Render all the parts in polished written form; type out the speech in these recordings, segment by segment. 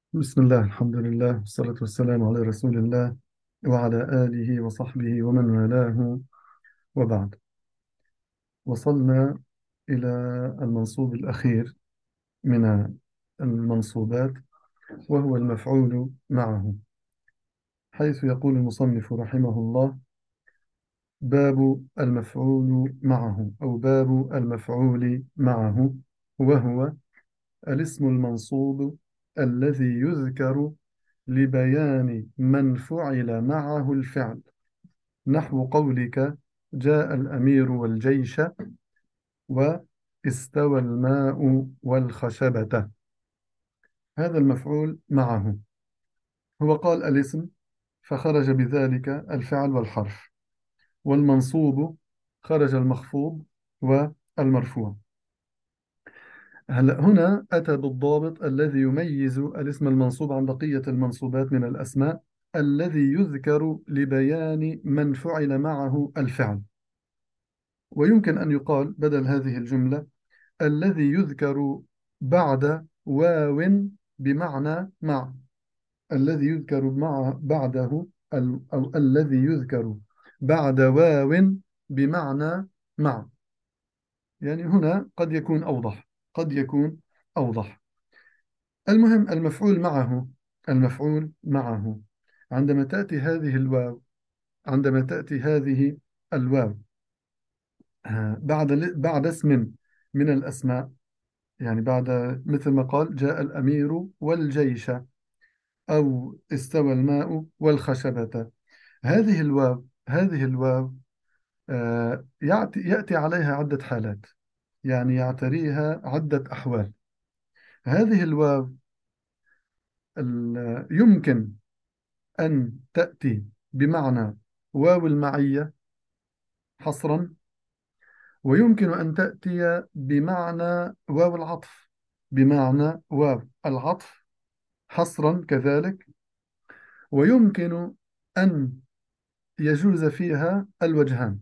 بسم الله، الحمد لله، والصلاة والسلام على رسول الله وعلى آله وصحبه ومن والاه، وبعد. وصلنا إلى المنصوب الأخير من المنصوبات، وهو المفعول معه، حيث يقول المصنف رحمه الله: باب المفعول معه، أو باب المفعول معه، وهو الاسم المنصوب الذي يذكر لبيان من فعل معه الفعل، نحو قولك: جاء الأمير والجيش، واستوى الماء والخشبة. هذا المفعول معه. هو قال الاسم، فخرج بذلك الفعل والحرف، والمنصوب خرج المخفوض والمرفوع. هلأ هنا أتى بالضابط الذي يميز الاسم المنصوب عن بقية المنصوبات من الأسماء، الذي يذكر لبيان من فعل معه الفعل. ويمكن أن يقال بدل هذه الجملة: الذي يذكر بعد واو بمعنى مع. الذي يذكر مع بعده أو الذي يذكر بعد واو بمعنى مع. يعني هنا قد يكون أوضح، قد يكون أوضح. المهم، المفعول معه، المفعول معه عندما تأتي هذه الواو، عندما تأتي هذه الواو بعد اسم من الأسماء، يعني بعد، مثل ما قال: جاء الأمير والجيش، أو استوى الماء والخشبة. هذه الواو يأتي عليها عدة حالات، يعني يعتريها عدة أحوال. هذه الواو يمكن أن تأتي بمعنى واو المعية حصرا، ويمكن أن تأتي بمعنى واو العطف، بمعنى واو العطف حصرا كذلك. ويمكن أن يجوز فيها الوجهان،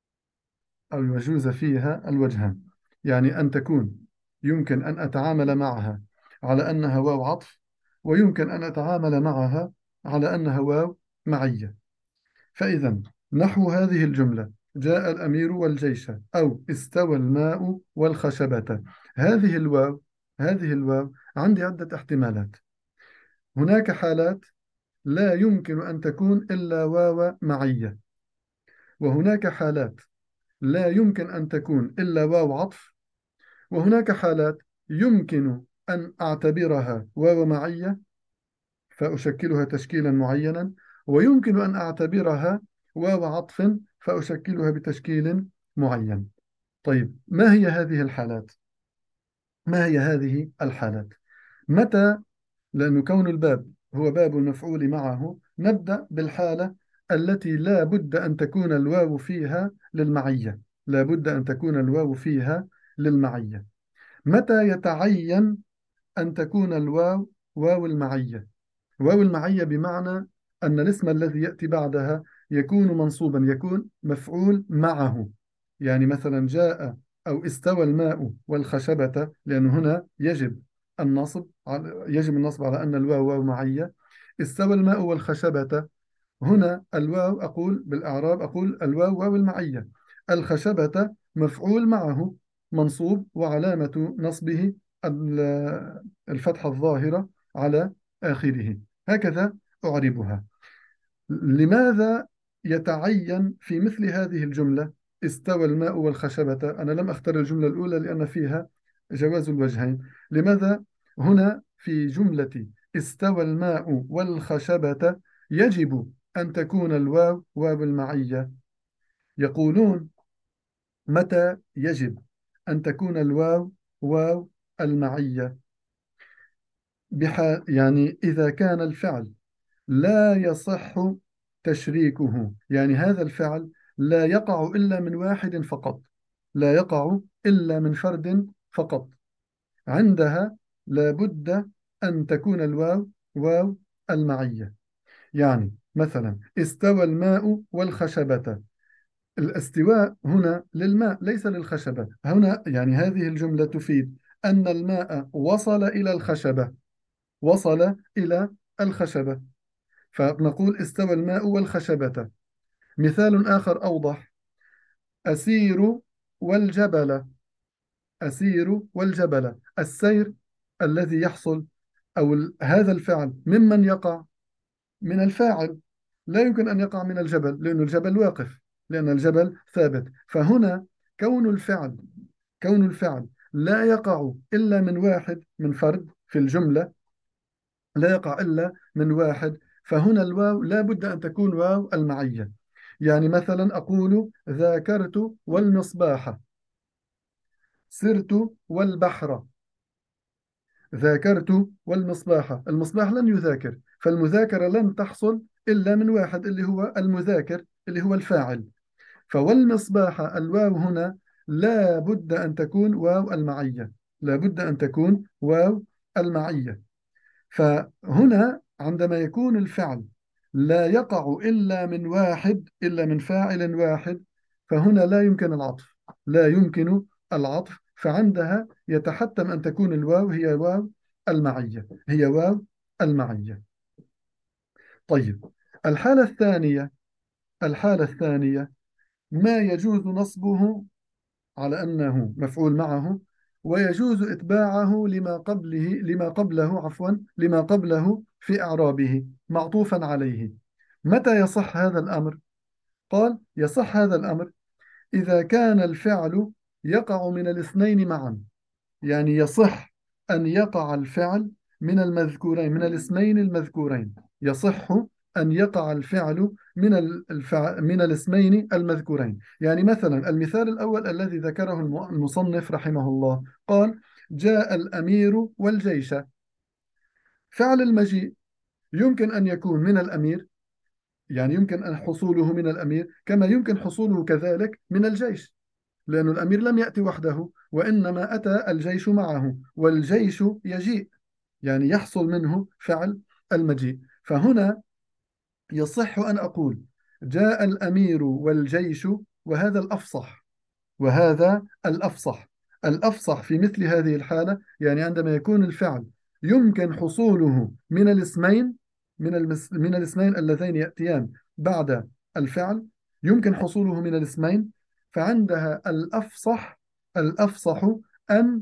أو يجوز فيها الوجهان، يعني أن تكون، يمكن أن أتعامل معها على أنها واو عطف، ويمكن أن أتعامل معها على أنها واو معية. فإذا نحو هذه الجملة: جاء الأمير والجيش، أو استوى الماء والخشبة. هذه الواو هذه الواو عندي عدة احتمالات. هناك حالات لا يمكن أن تكون إلا واو معية، وهناك حالات لا يمكن أن تكون إلا واو عطف، وهناك حالات يمكن أن أعتبرها واو معية فأشكلها تشكيلا معينا، ويمكن أن أعتبرها واو عطف فأشكلها بتشكيل معين. طيب، ما هي هذه الحالات؟ ما هي هذه الحالات؟ متى؟ لأن كون الباب هو باب المفعول معه، نبدأ بالحالة التي لا بد أن تكون الواو فيها للمعية. لا بد أن تكون الواو فيها للمعية. متى يتعين أن تكون الواو واو المعية؟ واو المعية بمعنى أن الاسم الذي يأتي بعدها يكون منصوبا، يكون مفعول معه. يعني مثلا جاء أو استوى الماء والخشبة، لأن هنا يجب النصب على أن الواو واو معية. استوى الماء والخشبة، هنا الواو، أقول بالإعراب، أقول الواو واو المعية. الخشبة مفعول معه منصوب، وعلامة نصبه الفتحة الظاهرة على آخره. هكذا أعربها. لماذا يتعين في مثل هذه الجملة استوى الماء والخشبة؟ أنا لم أختار الجملة الأولى لأن فيها جواز الوجهين. لماذا هنا في جملة استوى الماء والخشبة يجب أن تكون الواو واو المعية؟ يقولون: متى يجب أن تكون الواو واو المعية؟ يعني إذا كان الفعل لا يصح تشريكه، يعني هذا الفعل لا يقع إلا من واحد فقط، لا يقع إلا من فرد فقط. عندها لابد أن تكون الواو واو المعية. يعني مثلا استوى الماء والخشبة، الاستواء هنا للماء ليس للخشبة. هنا يعني هذه الجملة تفيد أن الماء وصل إلى الخشبة، وصل إلى الخشبة، فنقول استوى الماء والخشبة. مثال آخر أوضح: أسير والجبل. أسير والجبل، السير الذي يحصل، أو هذا الفعل ممن يقع؟ من الفاعل. لا يمكن أن يقع من الجبل، لأن الجبل واقف، لأن الجبل ثابت. فهنا كون الفعل كون الفعل لا يقع إلا من واحد، من فرد في الجملة، لا يقع إلا من واحد. فهنا الواو لا بد أن تكون واو المعية. يعني مثلا أقول: ذاكرت والمصباح، سرت والبحر. ذاكرت والمصباح، المصباح لن يذاكر، فالمذاكرة لن تحصل إلا من واحد، اللي هو المذاكر، اللي هو الفاعل. فوالمصباح، الواو هنا لا بد أن تكون واو المعية، لا بد أن تكون واو المعية. فهنا عندما يكون الفعل لا يقع إلا من واحد، إلا من فاعل واحد، فهنا لا يمكن العطف، لا يمكن العطف. فعندها يتحتم أن تكون الواو هي واو المعية، هي واو المعية. طيب، الحالة الثانية، الحالة الثانية ما يجوز نصبه على أنه مفعول معه، ويجوز إتباعه لما قبله في إعرابه معطوفا عليه. متى يصح هذا الأمر؟ قال: يصح هذا الأمر إذا كان الفعل يقع من الاثنين معا. يعني يصح أن يقع الفعل من المذكورين، من الاسمين المذكورين. يصح أن يقع الفعل من الاسمين المذكورين. يعني مثلا المثال الأول الذي ذكره المصنف رحمه الله، قال: جاء الأمير والجيش. فعل المجيء يمكن أن يكون من الأمير، يعني يمكن أن حصوله من الأمير، كما يمكن حصوله كذلك من الجيش، لأن الأمير لم يأتي وحده، وإنما أتى الجيش معه، والجيش يجيء، يعني يحصل منه فعل المجيء. فهنا يصح أن أقول: جاء الأمير والجيش، وهذا الأفصح، وهذا الأفصح. الأفصح في مثل هذه الحالة، يعني عندما يكون الفعل يمكن حصوله من الاسمين، من الاسمين اللذين يأتيان بعد الفعل، يمكن حصوله من الاسمين. فعندها الأفصح، الأفصح أن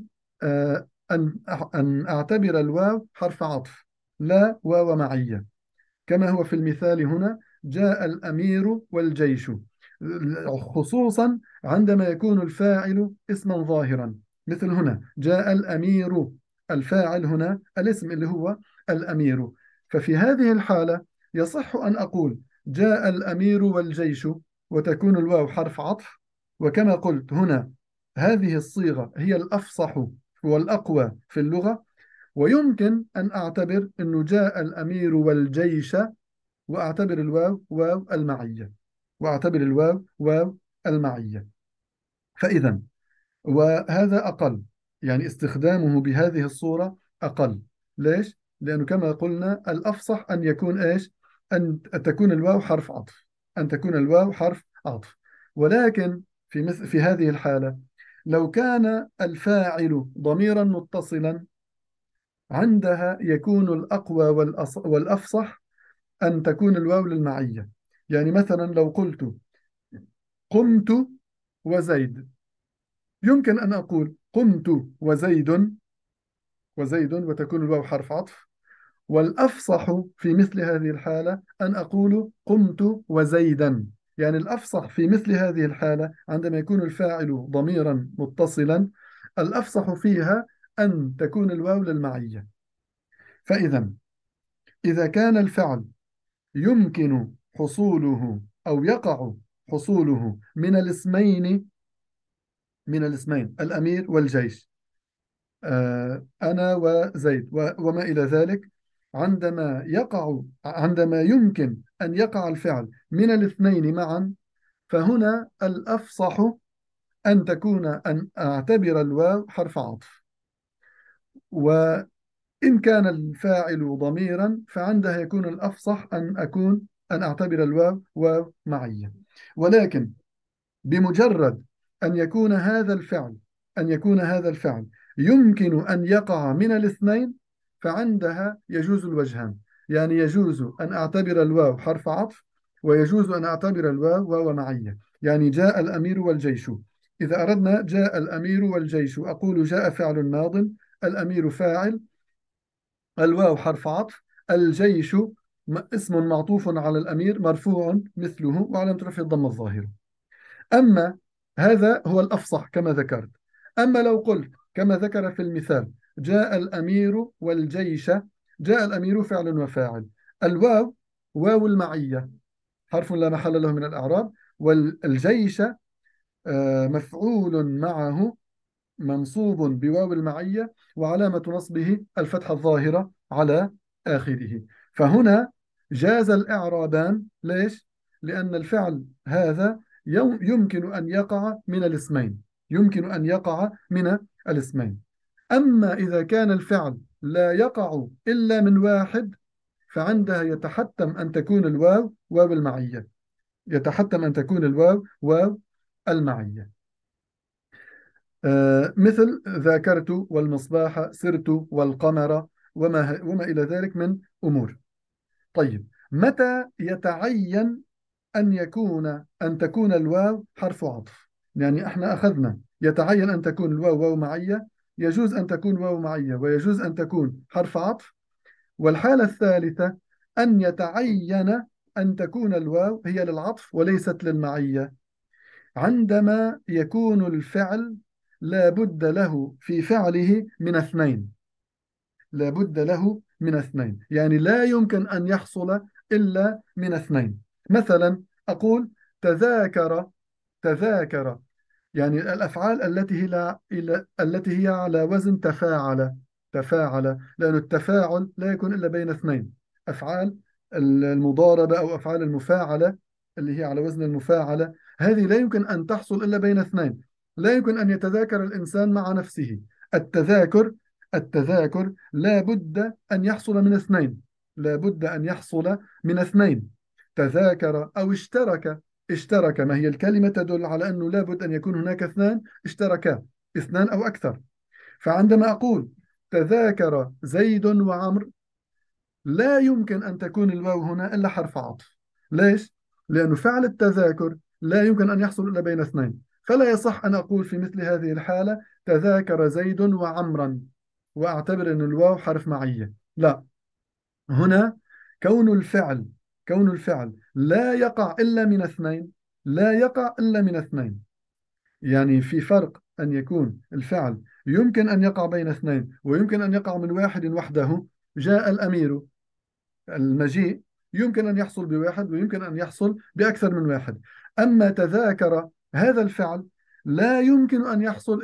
أن أعتبر الواو حرف عطف، لا واو معية، كما هو في المثال هنا: جاء الأمير والجيش. خصوصا عندما يكون الفاعل اسما ظاهرا، مثل هنا جاء الأمير، الفاعل هنا الاسم اللي هو الأمير. ففي هذه الحالة يصح أن أقول: جاء الأمير والجيش، وتكون الواو حرف عطف. وكما قلت هنا، هذه الصيغة هي الأفصح والأقوى في اللغة. ويمكن أن أعتبر أنه جاء الأمير والجيش، وأعتبر الواو واو المعية، وأعتبر الواو واو المعية. فإذا، وهذا أقل، يعني استخدامه بهذه الصورة أقل. ليش؟ لأنه كما قلنا الأفصح أن يكون إيش؟ أن تكون الواو حرف عطف، أن تكون الواو حرف عطف. ولكن في هذه الحالة، لو كان الفاعل ضميرا متصلا، عندها يكون الأقوى والأفصح أن تكون الواو للمعية. يعني مثلا لو قلت: قمت وزيد، يمكن أن أقول: قمت وزيد وتكون الواو حرف عطف. والأفصح في مثل هذه الحالة أن أقول: قمت وزيدا. يعني الأفصح في مثل هذه الحالة عندما يكون الفاعل ضميرا متصلا، الأفصح فيها أن تكون الواو للمعية. فإذا، إذا كان الفعل يمكن حصوله أو يقع حصوله من الاسمين الأمير والجيش، أنا وزيد وما إلى ذلك، عندما يمكن أن يقع الفعل من الاثنين معا، فهنا الأفصح أن أعتبر الواو حرف عطف. وإن كان الفاعل ضميرا، فعندها يكون الأفصح أن أعتبر الواو واو معية. ولكن بمجرد أن يكون هذا الفعل، يمكن أن يقع من الاثنين، فعندها يجوز الوجهان. يعني يجوز أن أعتبر الواو حرف عطف، ويجوز أن أعتبر الواو واو معية. يعني جاء الأمير والجيش. إذا أردنا جاء الأمير والجيش، أقول جاء فعل ماض، الأمير فاعل، الواو حرف عطف، الجيش اسم معطوف على الأمير مرفوع مثله وعلامة رفعه الضمة الظاهرة. أما هذا هو الأفصح كما ذكرت. أما لو قلت كما ذكر في المثال جاء الأمير والجيش، جاء الأمير فعل وفاعل، الواو واو المعية حرف لا محل له من الأعراب، والجيش مفعول معه منصوب بواو المعية، وعلامة نصبه الفتحة الظاهرة على آخره. فهنا جاز الإعرابان. ليش؟ لأن الفعل هذا يمكن أن يقع من الاسمين، يمكن أن يقع من الاسمين. أما إذا كان الفعل لا يقع إلا من واحد، فعندها يتحتم أن تكون الواو واو المعية، يتحتم أن تكون الواو واو المعية. مثل ذاكرت والمصباح سرت والقمر وما إلى ذلك من أمور. طيب، متى يتعين أن تكون الواو حرف عطف؟ يعني احنا أخذنا يتعين أن تكون الواو واو معية، يجوز أن تكون واو معية، ويجوز أن تكون حرف عطف. والحالة الثالثة أن يتعين أن تكون الواو هي للعطف وليست للمعية، عندما يكون الفعل لا بد له في فعله من اثنين. لا بد له من اثنين، يعني لا يمكن أن يحصل إلا من اثنين. مثلا أقول تذاكر. تذاكر يعني الأفعال التي هي على وزن تفاعل. تفاعل، لأن التفاعل لا يكون إلا بين اثنين. أفعال المضاربة أو أفعال المفاعلة اللي هي على وزن المفاعلة، هذه لا يمكن أن تحصل إلا بين اثنين. لا يمكن أن يتذاكر الإنسان مع نفسه. التذاكر التذاكر لا بد أن يحصل من اثنين. لا بد أن يحصل من اثنين. تذاكر أو اشترك. اشترك، ما هي الكلمة تدل على أنه لابد أن يكون هناك اثنان اشتركا، اثنان أو أكثر. فعندما أقول تذاكر زيد وعمر، لا يمكن أن تكون الواو هنا إلا حرف عطف. ليش؟ لأنه فعل التذاكر لا يمكن أن يحصل إلا بين اثنين، فلا يصح أن أقول في مثل هذه الحالة تذاكر زيد وعمرا وأعتبر أن الواو حرف معية. لا، هنا كون الفعل كون الفعل لا يقع إلا من اثنين، لا يقع إلا من اثنين. يعني في فرق أن يكون الفعل يمكن أن يقع بين اثنين ويمكن أن يقع من واحد وحده. جاء الأمير، المجيء يمكن أن يحصل بواحد ويمكن أن يحصل بأكثر من واحد. أما تذاكر هذا الفعل لا يمكن أن يحصل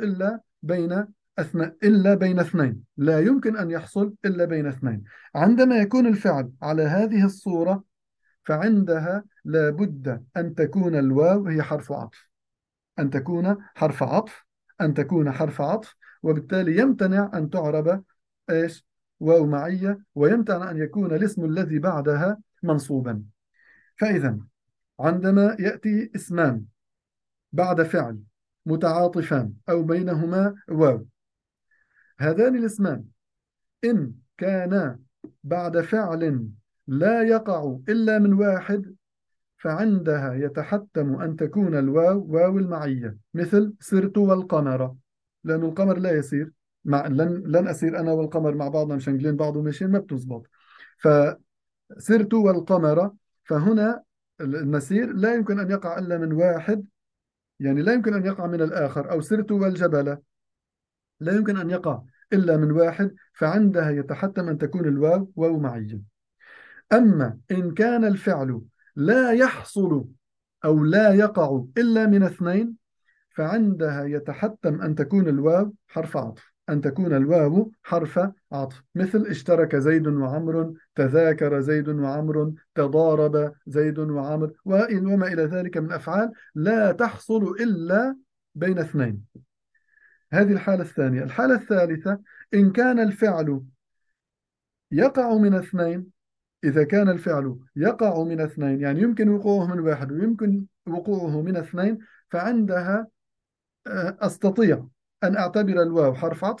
إلا بين اثنين، لا يمكن أن يحصل إلا بين اثنين. عندما يكون الفعل على هذه الصورة، فعندها لا بد أن تكون الواو هي حرف عطف، أن تكون حرف عطف، أن تكون حرف عطف. وبالتالي يمتنع أن تعرب إيش؟ واو معية، ويمتنع أن يكون الاسم الذي بعدها منصوبا. فإذا عندما يأتي اسمان بعد فعل متعاطفان أو بينهما واو، هذان الاسمان إن كانا بعد فعل لا يقع إلا من واحد، فعندها يتحتم أن تكون الواو واو المعية، مثل سرت والقمر. لأن القمر لا يسير لن أسير أنا والقمر مع بعضنا مشنقلين بعض وماشيين، ما بتزبط. فسرت والقمر، فهنا المسير لا يمكن أن يقع إلا من واحد، يعني لا يمكن أن يقع من الآخر. أو سرت والجبل، لا يمكن أن يقع إلا من واحد، فعندها يتحتم أن تكون الواو واو معية. أما إن كان الفعل لا يحصل أو لا يقع إلا من اثنين، فعندها يتحتم أن تكون الواو حرف عطف، أن تكون الواو حرف عطف. مثل اشترك زيد وعمر، تذاكر زيد وعمر، تضارب زيد وعمر، وما إلى ذلك من أفعال لا تحصل إلا بين اثنين. هذه الحالة الثانية. الحالة الثالثة إن كان الفعل يقع من اثنين. إذا كان الفعل يقع من اثنين، يعني يمكن وقوعه من واحد ويمكن وقوعه من اثنين، فعندها أستطيع أن أعتبر الواو حرف عطف،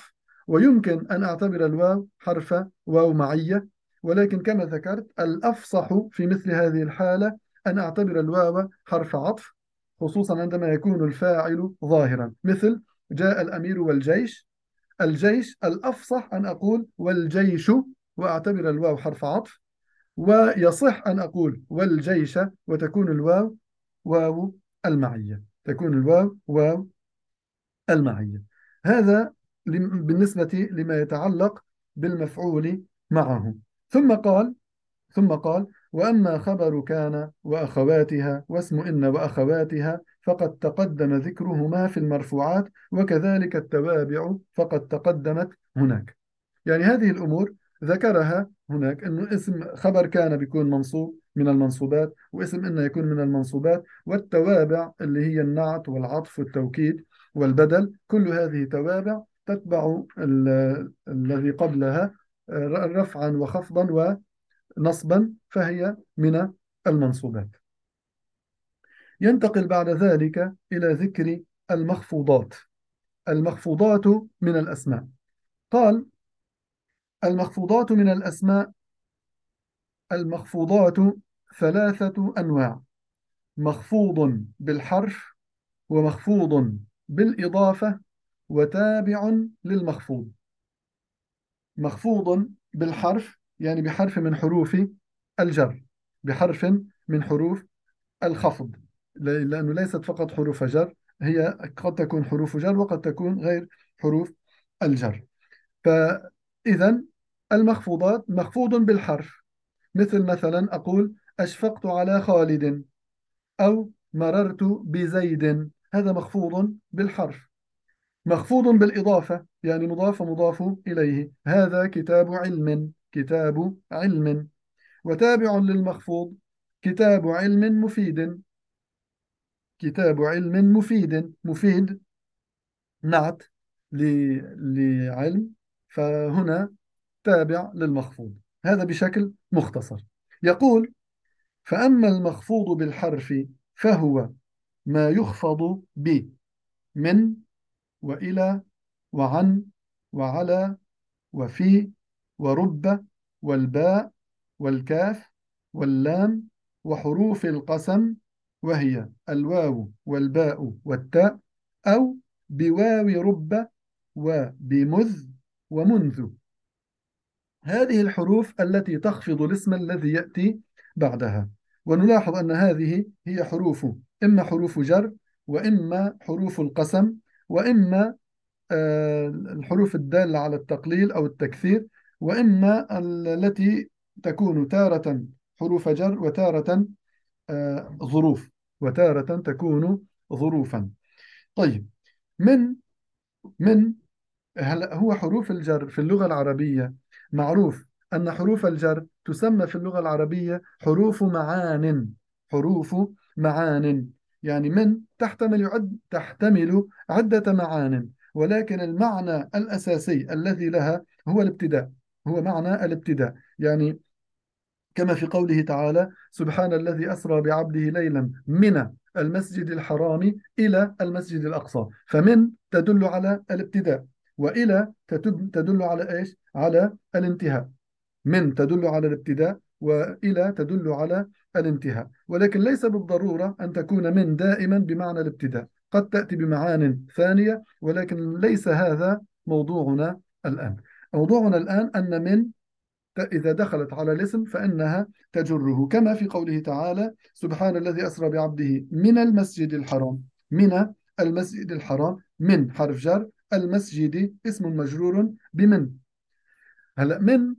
ويمكن أن أعتبر الواو حرف واو معية، ولكن كما ذكرت الأفصح في مثل هذه الحالة أن أعتبر الواو حرف عطف، خصوصا عندما يكون الفاعل ظاهرا، مثل جاء الأمير والجيش. الجيش الأفصح أن أقول والجيش وأعتبر الواو حرف عطف، ويصح أن أقول والجيش وتكون الواو واو المعية، تكون الواو واو المعية. هذا بالنسبة لما يتعلق بالمفعول معه. ثم قال وأما خبر كان وأخواتها واسم إن وأخواتها فقد تقدم ذكرهما في المرفوعات، وكذلك التوابع فقد تقدمت هناك. يعني هذه الأمور ذكرها هناك، أنه اسم خبر كان بيكون منصوب من المنصوبات، واسم إن يكون من المنصوبات، والتوابع اللي هي النعت والعطف والتوكيد والبدل، كل هذه توابع تتبع الذي قبلها رفعا وخفضا ونصبا، فهي من المنصوبات. ينتقل بعد ذلك إلى ذكر المخفوضات. المخفوضات من الأسماء. قال المخفوضات من الأسماء. المخفوضات ثلاثة أنواع: مخفوض بالحرف، ومخفوض بالإضافة، وتابع للمخفوض. مخفوض بالحرف يعني بحرف من حروف الجر، بحرف من حروف الخفض، لأنه ليست فقط حروف جر، هي قد تكون حروف جر وقد تكون غير حروف الجر. فإذا المخفوضات مخفوض بالحرف، مثلا أقول أشفقت على خالد، أو مررت بزيد، هذا مخفوض بالحرف. مخفوض بالإضافة يعني مضاف إليه، هذا كتاب علم، كتاب علم. وتابع للمخفوض كتاب علم مفيد، كتاب علم مفيد. مفيد نعت لعلم، فهنا تابع للمخفوض. هذا بشكل مختصر. يقول فأما المخفوض بالحرف فهو ما يخفض ب من، وإلى، وعن، وعلى، وفي، ورب، والباء، والكاف، واللام، وحروف القسم، وهي الواو والباء والتاء، أو بواو رب، وبمذ، ومنذ. هذه الحروف التي تخفض الاسم الذي يأتي بعدها. ونلاحظ أن هذه هي حروف، إما حروف جر، وإما حروف القسم، وإما الحروف الدالة على التقليل أو التكثير، وإما التي تكون تارة حروف جر وتارة ظروف، وتارة تكون ظروفا. طيب، من من هل هو حروف الجر في اللغة العربية؟ معروف أن حروف الجر تسمى في اللغة العربية حروف معان. حروف معان يعني من تحتمل عدة معان، ولكن المعنى الأساسي الذي لها هو الابتداء، هو معنى الابتداء. يعني كما في قوله تعالى سبحان الذي أسرى بعبده ليلا من المسجد الحرام إلى المسجد الأقصى، فمن تدل على الابتداء، وإلى تدل على إيش؟ على الانتهاء. من تدل على الابتداء، وإلى تدل على الانتهاء، ولكن ليس بالضرورة أن تكون من دائما بمعنى الابتداء، قد تأتي بمعان ثانية، ولكن ليس هذا موضوعنا الآن. موضوعنا الآن أن من إذا دخلت على الاسم فإنها تجره، كما في قوله تعالى سبحان الذي أسرى بعبده من المسجد الحرام. من المسجد الحرام، من حرف جر، المسجد اسم مجرور بمن. هلأ من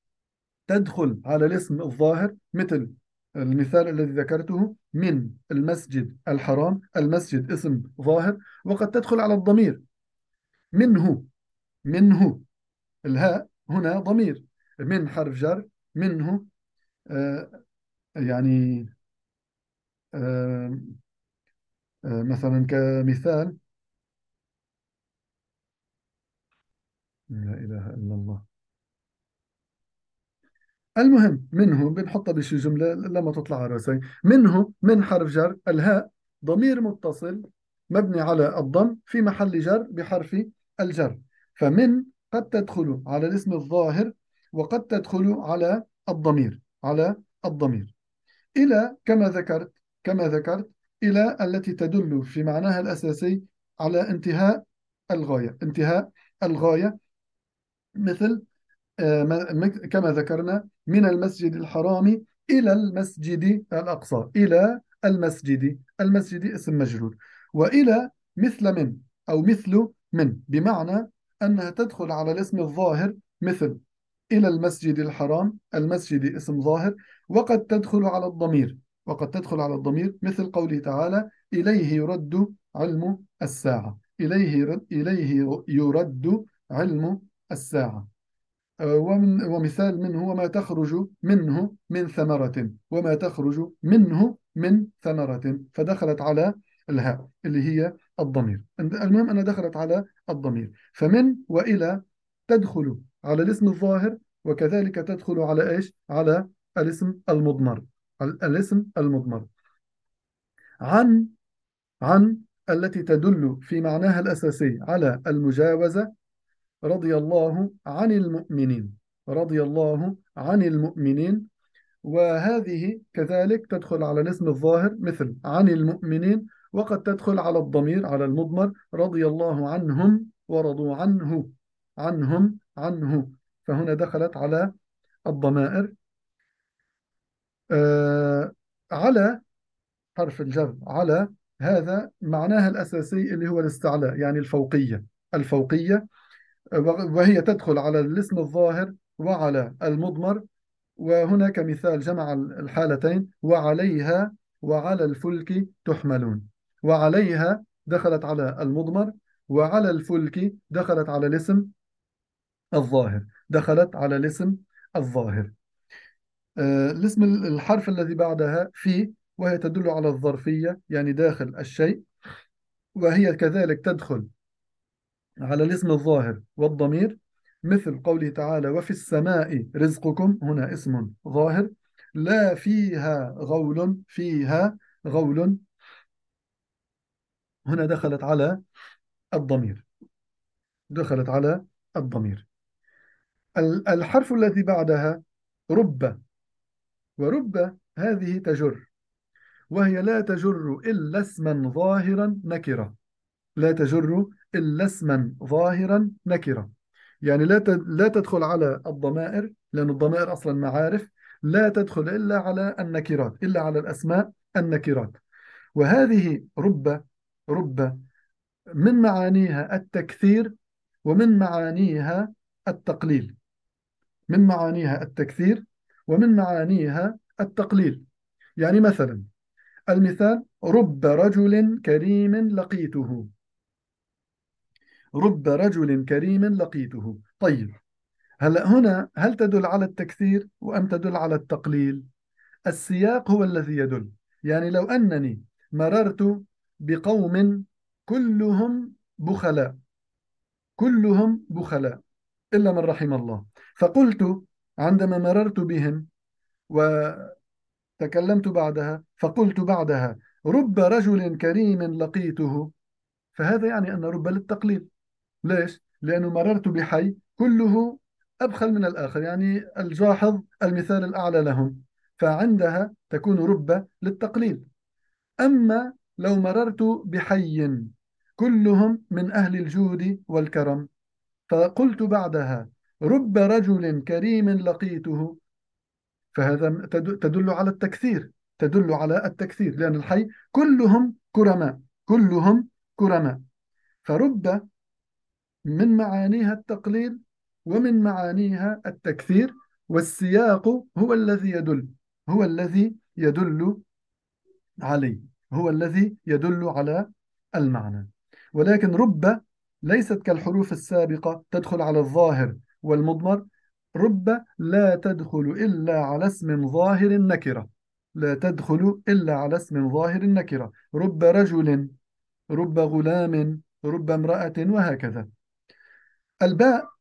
تدخل على الاسم الظاهر، مثل المثال الذي ذكرته من المسجد الحرام، المسجد اسم ظاهر، وقد تدخل على الضمير منه. منه الهاء هنا ضمير، من حرف جر، منه آه، يعني آه، مثلا كمثال لا إله إلا الله. المهم منه بنحطها بشي جملة لما تطلع على رأسي. منه من حرف جر، الهاء ضمير متصل مبني على الضم في محل جر بحرف الجر. فمن قد تدخل على الاسم الظاهر، وقد تدخل على الضمير، على الضمير. إلى كما ذكرت إلى التي تدل في معناها الأساسي على انتهاء الغاية، انتهاء الغاية، مثل كما ذكرنا من المسجد الحرام إلى المسجد الأقصى، إلى المسجد اسم مجرور. وإلى مثل من، أو مثل من، بمعنى أنها تدخل على الاسم الظاهر، مثل إلى المسجد الحرام، المسجد اسم ظاهر. وقد تدخل على الضمير، مثل قوله تعالى إليه يرد علم الساعة، إليه يرد علم الساعة. ومثال منه وما تخرج منه من ثمرة، وما تخرج منه من ثمرة، فدخلت على الهاء اللي هي الضمير. المهم أنها دخلت على الضمير. فمن وإلى تدخل على الاسم الظاهر، وكذلك تدخل على إيش؟ على الاسم المضمر، الاسم المضمر. عن عن التي تدل في معناها الأساسي على المجاوزة، رضي الله عن المؤمنين، رضي الله عن المؤمنين. وهذه كذلك تدخل على الاسم الظاهر مثل عن المؤمنين، وقد تدخل على الضمير، على المضمر، رضي الله عنهم ورضوا عنه، عنه. فهنا دخلت على الضمائر. آه على حرف الجر، على هذا معناها الأساسي اللي هو الاستعلاء، يعني الفوقية. وهي تدخل على الاسم الظاهر وعلى المضمر. وهناك مثال جمع الحالتين: وعليها وعلى الفلك تحملون. وعليها دخلت على المضمر، وعلى الفلك دخلت على الاسم الظاهر، دخلت على الاسم الظاهر. الاسم الحرف الذي بعدها في، وهي تدل على الظرفية، يعني داخل الشيء. وهي كذلك تدخل على الاسم الظاهر والضمير، مثل قوله تعالى وفي السماء رزقكم، هنا اسم ظاهر. لا فيها غول، فيها غول، هنا دخلت على الضمير، دخلت على الضمير. الحرف الذي بعدها رب، ورب هذه تجر، وهي لا تجر إلا اسما ظاهرا نكرة، لا تجر إلا اسما ظاهرا نكرة. يعني لا تدخل على الضمائر، لأن الضمائر أصلا معارف. لا تدخل إلا على النكرات، إلا على الأسماء النكرات. وهذه رب من معانيها التكثير، ومن معانيها التقليل، من معانيها التكثير ومن معانيها التقليل. يعني مثلا المثال: رب رجل كريم لقيته، رب رجل كريم لقيته. طيب، هلا هنا هل تدل على التكثير أم تدل على التقليل؟ السياق هو الذي يدل. يعني لو أنني مررت بقوم كلهم بخلاء، كلهم بخلاء إلا من رحم الله، فقلت عندما مررت بهم وتكلمت بعدها، فقلت بعدها رب رجل كريم لقيته، فهذا يعني أن رب للتقليل. ليش؟ لأنه مررت بحي كله أبخل من الآخر، يعني الجاحظ المثال الأعلى لهم، فعندها تكون رب للتقليل. أما لو مررت بحي كلهم من أهل الجود والكرم، فقلت بعدها رب رجل كريم لقيته، فهذا تدل على التكثير، تدل على التكثير، لأن الحي كلهم كرماء، كلهم كرماء. فرب من معانيها التقليل ومن معانيها التكثير، والسياق هو الذي يدل، هو الذي يدل عليه، هو الذي يدل على المعنى. ولكن رب ليست كالحروف السابقة تدخل على الظاهر والمضمر. رب لا تدخل إلا على اسم ظاهر النكرة، لا تدخل إلا على اسم ظاهر النكرة: رب رجل، رب غلام، رب امرأة، وهكذا. الباء،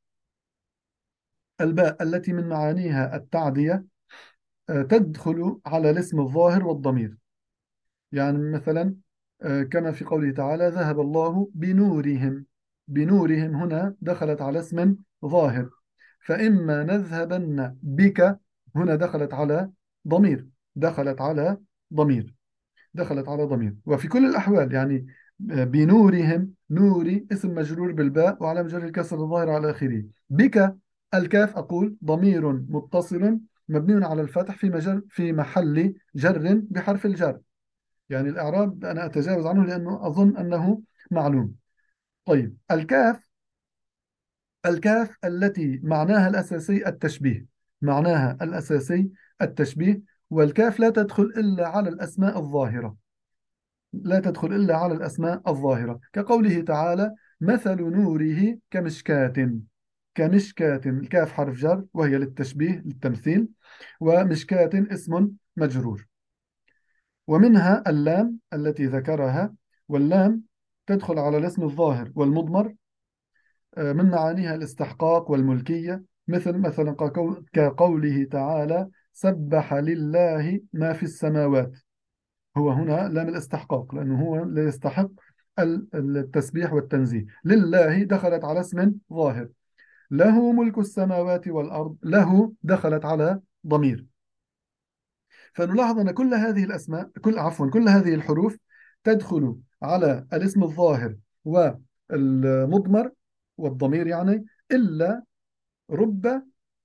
الباء التي من معانيها التعدية، تدخل على الاسم الظاهر والضمير. يعني مثلا كما في قوله تعالى ذهب الله بنورهم، بنورهم هنا دخلت على اسم ظاهر. فإما نذهبن بك هنا دخلت على ضمير، دخلت على ضمير، دخلت على ضمير. وفي كل الأحوال يعني بنورهم، نوري اسم مجرور بالباء وعلى مجرور الكسر الظاهر على آخره. بك الكاف أقول ضمير متصل مبني على الفتح في محل جر بحرف الجر. يعني الإعراب أنا أتجاوز عنه لأنه أظن أنه معلوم. طيب الكاف، الكاف التي معناها الأساسي التشبيه، معناها الأساسي التشبيه. والكاف لا تدخل إلا على الأسماء الظاهرة، لا تدخل إلا على الأسماء الظاهرة، كقوله تعالى مثل نوره كمشكاة. كمشكاة الكاف حرف جر وهي للتشبيه للتمثيل، ومشكاة اسم مجرور. ومنها اللام التي ذكرها، واللام تدخل على الاسم الظاهر والمضمر. من معانيها الاستحقاق والملكية، مثلا كقوله تعالى سبح لله ما في السماوات. هو هنا لام الاستحقاق لأنه هو لا يستحق التسبيح والتنزيه. لله دخلت على اسم ظاهر. له ملك السماوات والأرض، له دخلت على ضمير. فنلاحظ أن كل هذه الأسماء، كل هذه الحروف تدخل على الاسم الظاهر والمضمر والضمير يعني، إلا رب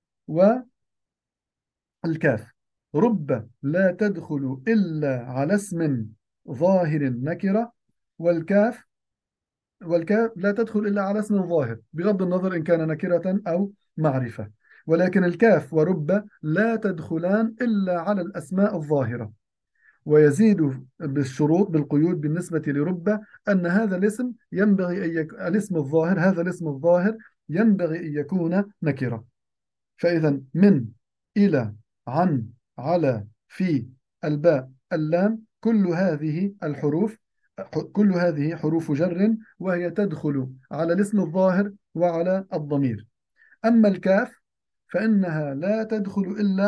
والكاف. رب لا تدخل إلا على اسم ظاهر نكرة، والكاف، والكاف لا تدخل إلا على اسم ظاهر بغض النظر إن كان نكرة أو معرفة. ولكن الكاف ورب لا تدخلان إلا على الأسماء الظاهرة. ويزيد بالشروط بالقيود بالنسبة لرب أن هذا الاسم ينبغي الاسم الظاهر، هذا الاسم الظاهر ينبغي أن يكون نكرة. فإذا من، إلى، عن، على، في، الباء، اللام، كل هذه الحروف، كل هذه حروف جر وهي تدخل على الاسم الظاهر وعلى الضمير. أما الكاف فإنها لا تدخل إلا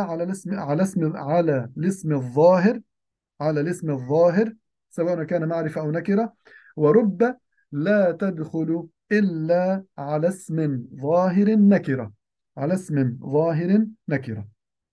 على الاسم الظاهر، على الاسم الظاهر سواء كان معرفة أو نكرة. ورب لا تدخل إلا على اسم ظاهر نكرة، على اسم ظاهر نكرة.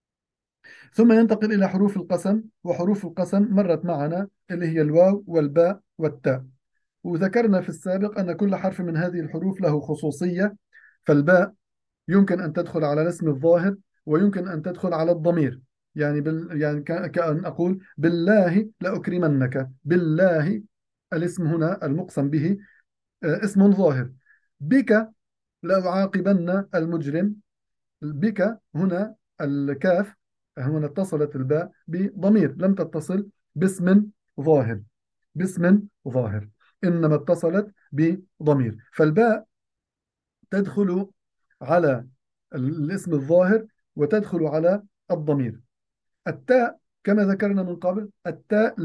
ثم ينتقل إلى حروف القسم. وحروف القسم مرت معنا اللي هي الواو والباء والتاء. وذكرنا في السابق أن كل حرف من هذه الحروف له خصوصية. فالباء يمكن أن تدخل على الاسم الظاهر ويمكن أن تدخل على الضمير. يعني يعني كأن أقول بالله لأكرمنك. بالله الاسم هنا المقسم به اسم ظاهر. بك لأعاقبن المجرم. بك هنا الكاف هنا اتصلت الباء بضمير، لم تتصل باسم ظاهر، باسم ظاهر، إنما اتصلت بضمير. فالباء تدخل على الاسم الظاهر وتدخل على الضمير. التاء كما ذكرنا من قبل، التاء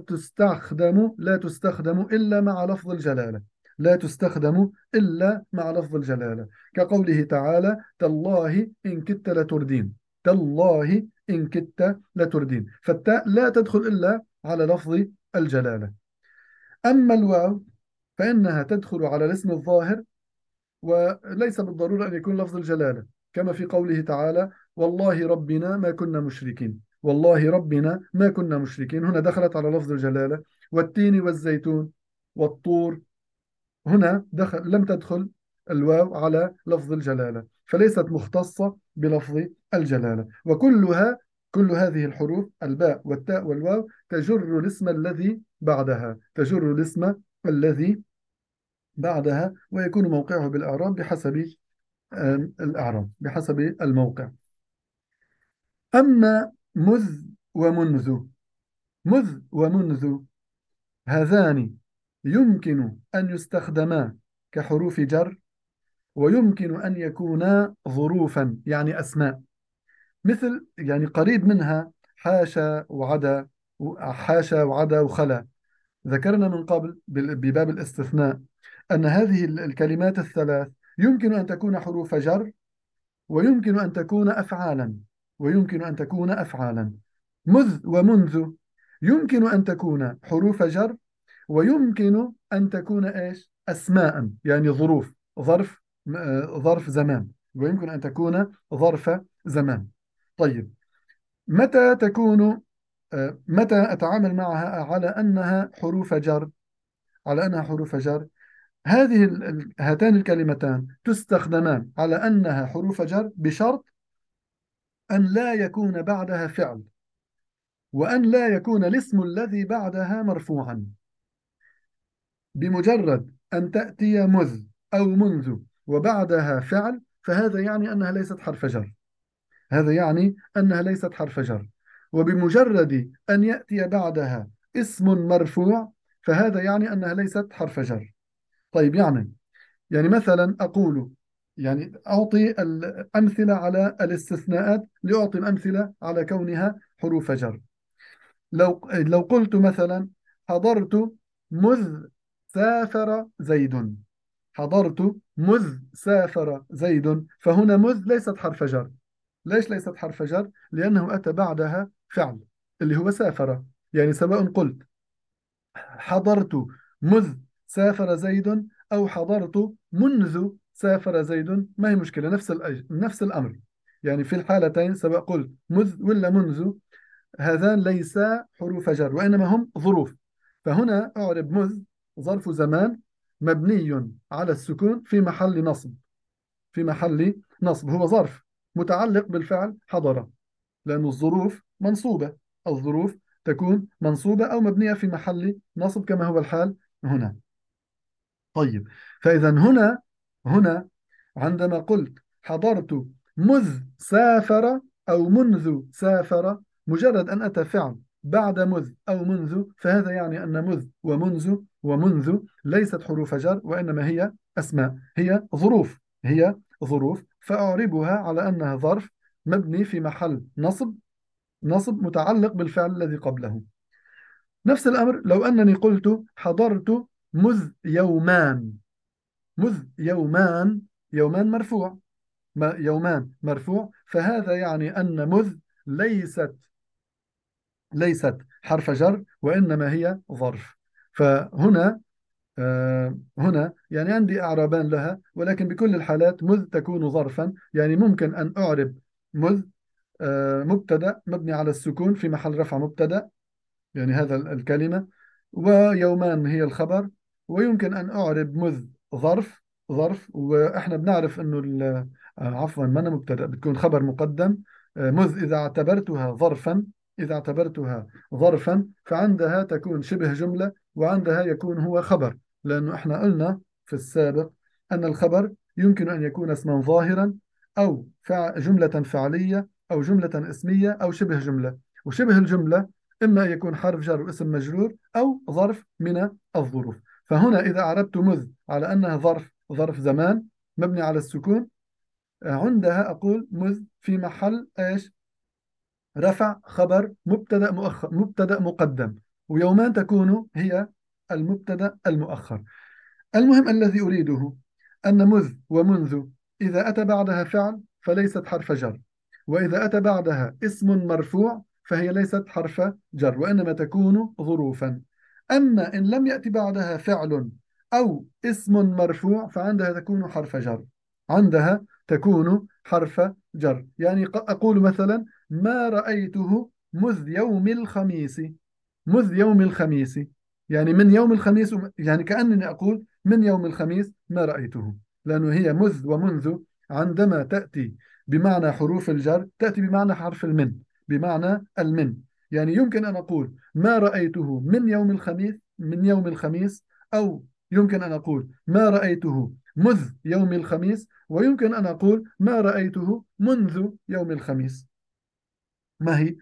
لا تستخدم إلا مع لفظ الجلالة، لا تستخدم إلا مع لفظ الجلالة، كقوله تعالى تالله إن كدت لتردين. تالله إن كدت لتردين، فالتاء لا تدخل إلا على لفظ الجلالة. أما الواو فإنها تدخل على الاسم الظاهر وليس بالضرورة أن يكون لفظ الجلالة، كما في قوله تعالى والله ربنا ما كنا مشركين. والله ربنا ما كنا مشركين هنا دخلت على لفظ الجلالة. والتين والزيتون والطور هنا لم تدخل الواو على لفظ الجلالة، فليست مختصة بلفظ الجلالة. وكلها، كل هذه الحروف الباء والتاء والواو تجر الاسم الذي بعدها، تجر الاسم الذي بعدها، ويكون موقعه بالإعراب بحسب الإعراب بحسب الموقع. أما مذ ومنذ، مذ ومنذ هذان يمكن أن يستخدما كحروف جر، ويمكن أن يكونا ظروفا يعني أسماء، مثل يعني قريب منها حاشا وعدا، حاشا وعدا وخلا. ذكرنا من قبل بباب الاستثناء أن هذه الكلمات الثلاث يمكن أن تكون حروف جر ويمكن أن تكون أفعالا، ويمكن أن تكون أفعالا. مذ ومنذ يمكن أن تكون حروف جر ويمكن أن تكون إيش أسماء يعني ظروف، ظرف ظرف زمان، ويمكن أن تكون ظرف زمان. طيب، متى تكون متى أتعامل معها على أنها حروف جر؟ على أنها حروف جر، هاتان الكلمتان تستخدمان على أنها حروف جر بشرط أن لا يكون بعدها فعل، وأن لا يكون الاسم الذي بعدها مرفوعا. بمجرد أن تأتي مذ أو منذ وبعدها فعل، فهذا يعني أنها ليست حرف جر. هذا يعني أنها ليست حرف جر. وبمجرد أن يأتي بعدها اسم مرفوع، فهذا يعني أنها ليست حرف جر. طيب، يعني مثلا أقول، يعني أعطي الأمثلة على الاستثناءات لأعطي الأمثلة على كونها حروف جر. لو قلت مثلا حضرت مذ سافر زيد، حضرت مذ سافر زيد، فهنا مذ ليست حرف جر. ليش ليست حرف جر؟ لأنه أتى بعدها فعل اللي هو سافر. يعني سواء قلت حضرت مذ سافر زيد أو حضرت منذ سافر زيد، ما هي مشكلة، نفس الأمر. يعني في الحالتين سواء قلت مذ ولا منذ، هذان ليسا حروف جر وإنما هم ظروف. فهنا أعرب مذ ظرف زمان مبني على السكون في محل نصب. في محل نصب، هو ظرف متعلق بالفعل حضر، لأن الظروف منصوبة. الظروف تكون منصوبة أو مبنية في محل نصب كما هو الحال هنا. طيب، فإذا هنا عندما قلت حضرت مذ سافر أو منذ سافر، مجرد أن أتى فعل بعد مذ أو منذ، فهذا يعني أن مذ ومنذ ليست حروف جر وإنما هي أسماء، هي ظروف فأعربها على أنها ظرف مبني في محل نصب متعلق بالفعل الذي قبله. نفس الأمر لو أنني قلت حضرت مذ يومان. يومان مرفوع، يومان مرفوع، فهذا يعني أن مذ ليست ليست حرف جر وإنما هي ظرف. فهنا هنا يعني عندي أعرابان لها، ولكن بكل الحالات مذ تكون ظرفا. يعني ممكن أن أعرب مذ مبتدأ مبني على السكون في محل رفع مبتدأ، يعني هذا الكلمة، ويومان هي الخبر. ويمكن أن أعرب مذ ظرف وإحنا بنعرف أنه عفوا، ما أنا مبتدأ، بتكون خبر مقدم. مذ إذا اعتبرتها ظرفا فعندها تكون شبه جملة، وعندها يكون هو خبر، لأنه إحنا قلنا في السابق أن الخبر يمكن أن يكون اسما ظاهرا أو جملة فعلية أو جملة اسمية أو شبه جملة. وشبه الجملة إما أن يكون حرف جر واسم مجرور أو ظرف من الظروف. فهنا إذا أعربت مذ على أنها ظرف زمان مبني على السكون، عندها أقول مذ في محل إيش؟ رفع خبر مبتدأ مؤخر، مبتدأ مقدم، ويومان تكون هي المبتدأ المؤخر. المهم الذي أريده أن مذ ومنذ إذا أتى بعدها فعل فليست حرف جر، وإذا أتى بعدها اسم مرفوع فهي ليست حرف جر وإنما تكون ظروفا. أما إن لم يأتي بعدها فعل أو اسم مرفوع فعندها تكون حرف جر. عندها تكون حرف جر. يعني أقول مثلا ما رأيته مذ يوم الخميس. مذ يوم الخميس يعني من يوم الخميس، يعني كأنني أقول من يوم الخميس ما رأيته، لأنه هي مذ ومنذ عندما تأتي بمعنى حروف الجر تأتي بمعنى حرف بمعنى المن. يعني يمكن أن أقول ما رأيته من يوم الخميس، أو يمكن أن أقول ما رأيته مذ يوم الخميس، ويمكن أن أقول ما رأيته منذ يوم الخميس. ما هي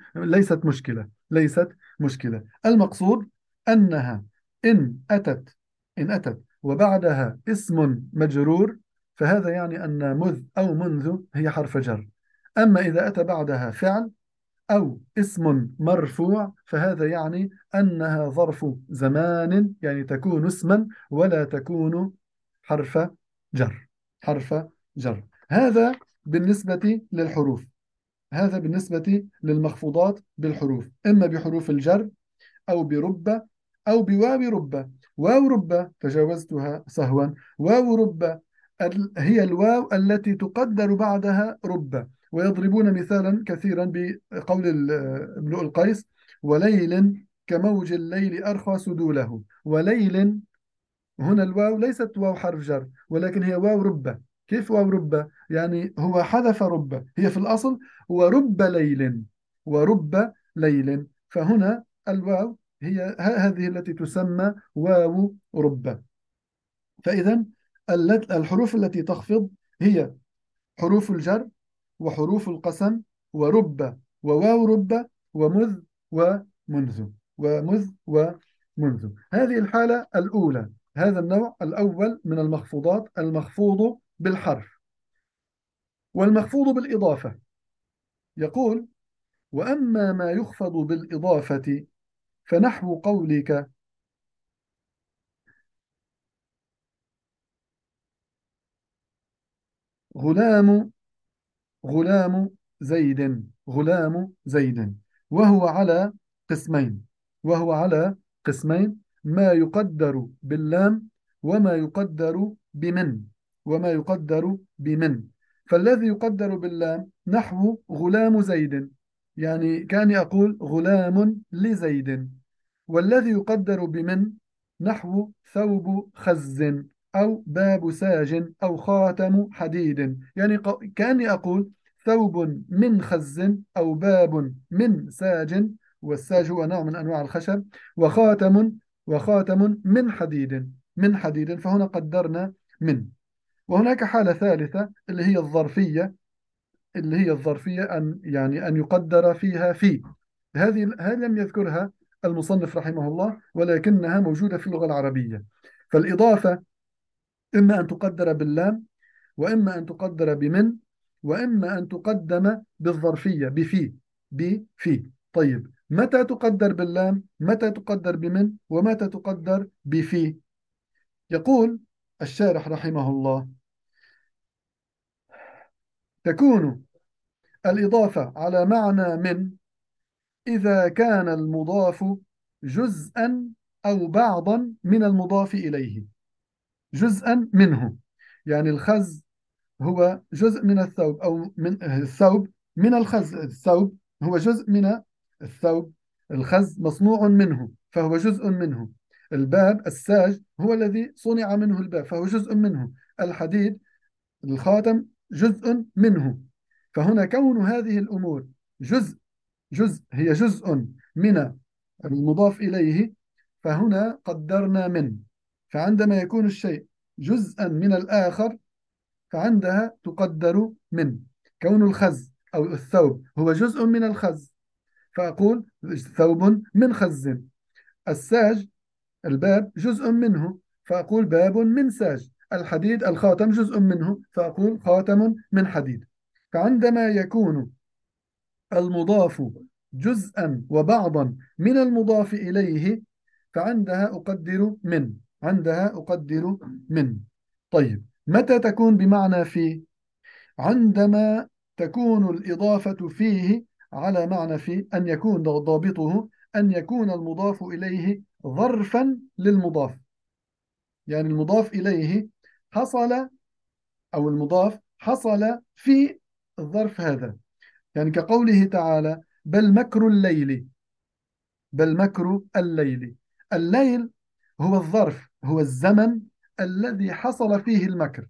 ليست مشكلة. المقصود أنها إن أتت إن أتت وبعدها اسم مجرور، فهذا يعني أن مذ أو منذ هي حرف جر. أما إذا أتى بعدها فعل أو اسم مرفوع فهذا يعني أنها ظرف زمان، يعني تكون اسما ولا تكون حرف جر. حرف جر. هذا بالنسبة للحروف. هذا بالنسبة للمخفوضات بالحروف، إما بحروف الجر أو برب أو بواو رب. واو رب تجاوزتها سهوا. واو رب هي الواو التي تقدر بعدها رب. ويضربون مثالا كثيرا بقول امرؤ القيس: وليل كموج الليل أرخى سدوله. وليل، هنا الواو ليست واو حرف جر، ولكن هي واو ربة. كيف واو ربة؟ يعني هو حذف ربة، هي في الأصل ورب ليل. ورب ليل، فهنا الواو هي هذه التي تسمى واو ربة. فإذا الحروف التي تخفض هي حروف الجر وحروف القسم ورب وواو رب ومذ ومنذ. ومذ ومنذ، هذه الحالة الأولى، هذا النوع الأول من المخفوضات، المخفوض بالحرف. والمخفوض بالإضافة، يقول: وأما ما يخفض بالإضافة فنحو قولك غلام، غلام زيد، غلام زيد. وهو على قسمين، وهو على قسمين: ما يقدر باللام وما يقدر بمن، وما يقدر بمن. فالذي يقدر باللام نحو غلام زيد، يعني كان يقول غلام لزيد. والذي يقدر بمن نحو ثوب خز أو باب ساج أو خاتم حديد، يعني كأني أقول ثوب من خز أو باب من ساج، والساج هو نوع من أنواع الخشب، وخاتم، وخاتم من حديد، من حديد. فهنا قدرنا من. وهناك حالة ثالثة اللي هي الظرفية، اللي هي الظرفية أن يعني أن يقدر فيها في. هذه لم يذكرها المصنف رحمه الله، ولكنها موجودة في اللغة العربية. فالإضافة إما أن تقدر باللام، وإما أن تقدر بمن، وإما أن تقدم بالظرفية بفي، بفي. طيب، متى تقدر باللام، متى تقدر بمن، ومتى تقدر بفي؟ يقول الشارح رحمه الله: تكون الإضافة على معنى من إذا كان المضاف جزءا أو بعضا من المضاف إليه. جزءا منه، يعني الخز هو جزء من الثوب، أو من الثوب من الخز. الثوب هو جزء من الثوب، الخز مصنوع منه فهو جزء منه. الباب، الساج، هو الذي صنع منه الباب فهو جزء منه. الحديد، الخاتم، جزء منه. فهنا كون هذه الأمور جزء، هي جزء من المضاف إليه، فهنا قدرنا من. فعندما يكون الشيء جزءا من الآخر فعندها تقدر من. كون الخز أو الثوب هو جزء من الخز فأقول ثوب من خز. الساج، الباب، جزء منه فأقول باب من ساج. الحديد، الخاتم، جزء منه فأقول خاتم من حديد. فعندما يكون المضاف جزءا وبعضا من المضاف إليه فعندها أقدر من، عندها أقدر من. طيب، متى تكون بمعنى في؟ عندما تكون الإضافة فيه على معنى في، أن يكون ضابطه أن يكون المضاف إليه ظرفا للمضاف. يعني المضاف إليه حصل، أو المضاف حصل في الظرف هذا. يعني كقوله تعالى: بل مكر الليل، بل مكر الليل. الليل هو الظرف، هو الزمن الذي حصل فيه المكر.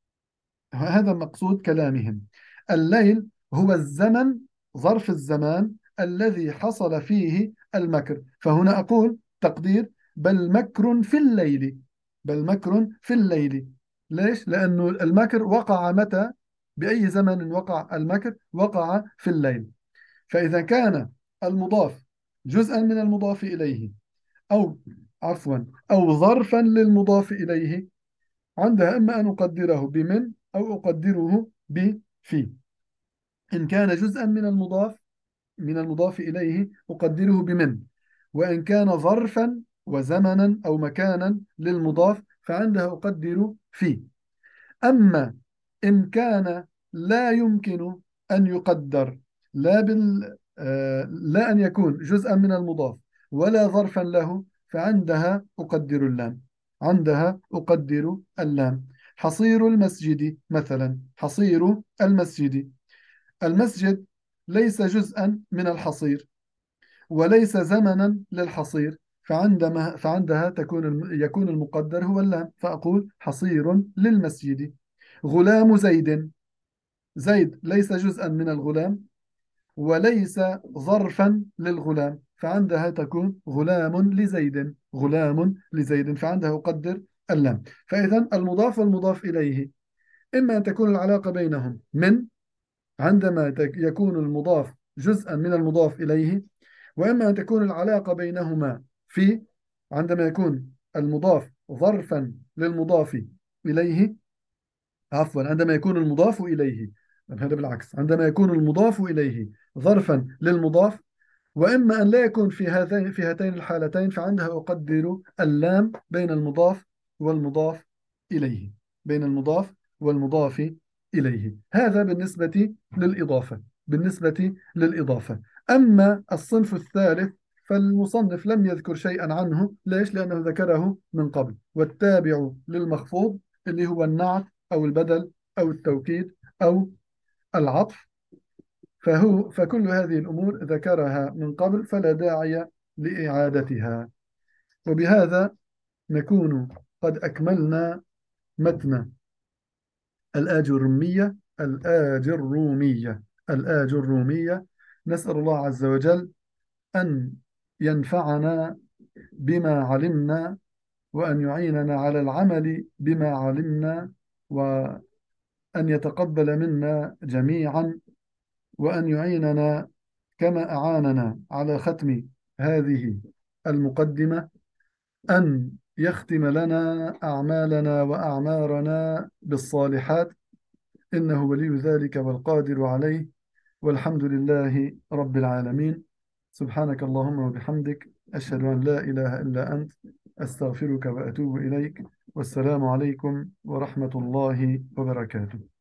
هذا مقصود كلامهم. الليل هو الزمن، ظرف الزمان الذي حصل فيه المكر. فهنا أقول تقدير: بل مكر في الليل، بل مكر في الليل. ليش؟ لأنه المكر وقع متى؟ بأي زمن وقع المكر؟ وقع في الليل. فإذا كان المضاف جزءا من المضاف إليه، أو عفوا أو ظرفا للمضاف إليه، عندها إما أن أقدره بمن أو أقدره بفي. إن كان جزءا من المضاف، من المضاف إليه، أقدره بمن. وإن كان ظرفا وزمنا أو مكانا للمضاف فعندها أقدر في. أما إن كان لا يمكن أن يقدر، لا لا أن يكون جزءا من المضاف ولا ظرفا له، فعندها أقدر اللام. عندها أقدر اللام. حصير المسجد مثلا، حصير المسجد. المسجد ليس جزءا من الحصير، وليس زمنا للحصير، فعندها يكون المقدر هو اللام، فأقول حصير للمسجد. غلام زيد. زيد ليس جزءا من الغلام، وليس ظرفا للغلام، فعندها تكون غلام لزيد. غلام لزيد، فعندها أقدر اللام. فإذا المضاف والمضاف إليه إما أن تكون العلاقة بينهم من، عندما يكون المضاف جزءا من المضاف إليه، وإما أن تكون العلاقة بينهما في، عندما يكون المضاف ظرفا للمضاف إليه. عفوا، عندما يكون المضاف إليه، هذا بالعكس، عندما يكون المضاف إليه ظرفا للمضاف. وإما أن لا يكون في هاتين الحالتين، فعندها أقدر اللام بين المضاف والمضاف إليه. بين المضاف والمضاف إليه. هذا بالنسبة للإضافة. بالنسبة للإضافة. أما الصنف الثالث فالمصنف لم يذكر شيئا عنه. ليش؟ لأنه ذكره من قبل. والتابع للمخفوض اللي هو النعت أو البدل أو التوكيد أو العطف، فكل هذه الأمور ذكرها من قبل، فلا داعي لإعادتها. وبهذا نكون قد أكملنا متن الآجرومية. الآجرومية. الآجرومية. نسأل الله عز وجل أن ينفعنا بما علمنا، وأن يعيننا على العمل بما علمنا، وأن يتقبل منا جميعا، وأن يعيننا كما أعاننا على ختم هذه المقدمة، أن يختم لنا أعمالنا وأعمارنا بالصالحات، إنه ولي ذلك والقادر عليه. والحمد لله رب العالمين. سبحانك اللهم وبحمدك، أشهد أن لا إله إلا أنت، أستغفرك وأتوب إليك. والسلام عليكم ورحمة الله وبركاته.